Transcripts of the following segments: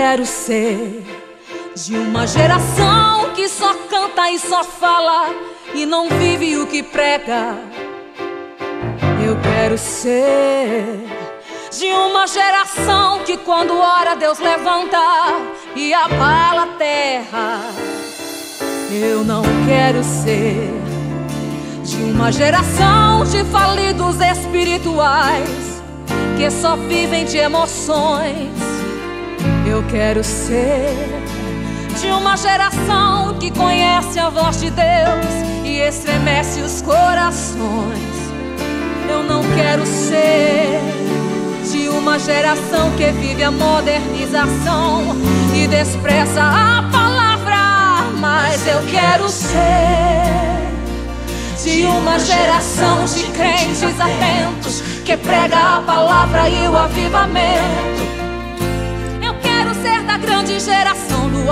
quero ser de uma geração que só canta e só fala e não vive o que prega. Eu quero ser de uma geração que quando ora Deus levanta e abala a terra. Eu não quero ser de uma geração de falidos espirituais que só vivem de emoções. Eu quero ser de uma geração que conhece a voz de Deus e estremece os corações. Eu não quero ser de uma geração que vive a modernização e despreza a palavra, mas eu quero ser de uma geração de crentes atentos que prega a palavra e o avivamento. Eu quero ser da grande geração do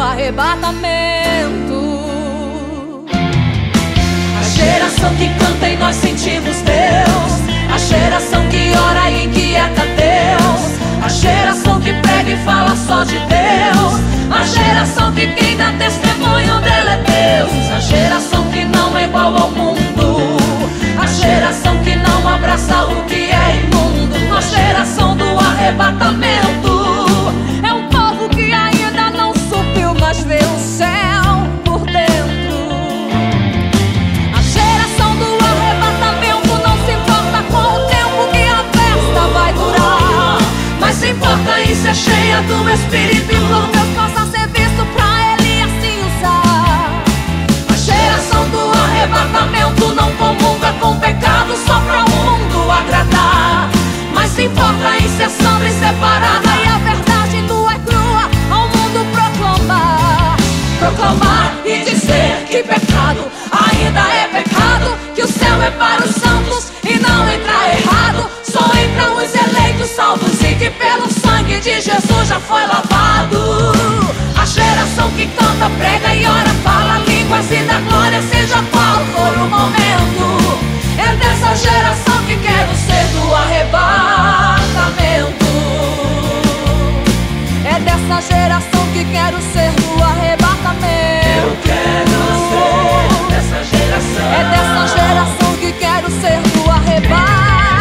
arrebatamento. A geração que canta e nós sentimos Deus, a geração que ora e inquieta Deus, a geração que prega e fala só de Deus, a geração que quem dá testemunho dele é Deus, a geração que não é igual ao mundo, a geração que não abraça o que é imundo, a geração do arrebatamento. É um povo que ainda não subiu, mas vê o céu por dentro. A geração do arrebatamento não se importa com o tempo que a festa vai durar, mas se importa em ser cheia do Espírito e por Deus possa ser visto pra Ele assim usar. A geração do arrebatamento não comunga com pecado só pra o mundo agradar, mas se importa em ser santa e separada e a verdade nua e crua ao mundo proclamar. Proclamar e dizer que pecado ainda é pecado, que o céu é para os santos e não entra errado, só entram os eleitos salvos e que pelo sangue de Jesus já foi lavado. A geração que canta, prega e ora, fala línguas e dá glória, seja qual for o momento. É dessa geração que quero ser do arrebatamento. É dessa geração que quero ser do arrebatamento. Eu quero ser dessa geração. É dessa geração que quero ser do arrebatamento.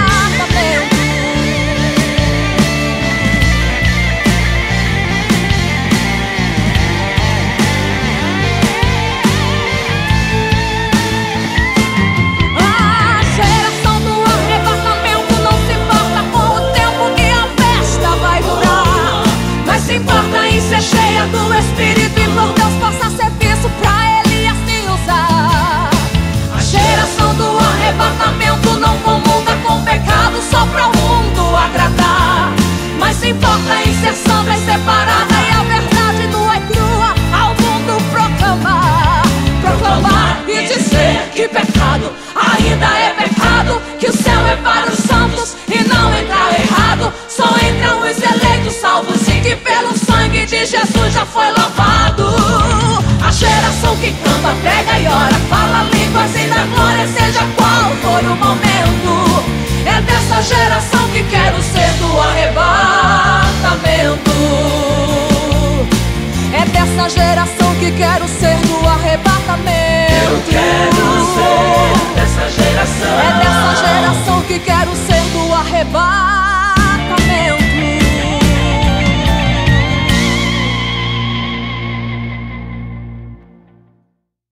Ser cheia do Espírito e por Deus possa ser visto pra Ele assim usar. A geração do arrebatamento não comunga com pecado só pra o mundo agradar, mas se importa em ser santa e separada e a verdade nua e crua ao mundo proclamar. Proclamar e dizer que pecado ainda é pecado, que o céu é para os santos e não entra errado, só entram os eleitos salvos e que pelo sangue de Jesus já foi lavado. A geração que canta, prega e ora, fala línguas e dá glória, seja qual for o momento. É dessa geração que quero ser do arrebatamento. É dessa geração que quero ser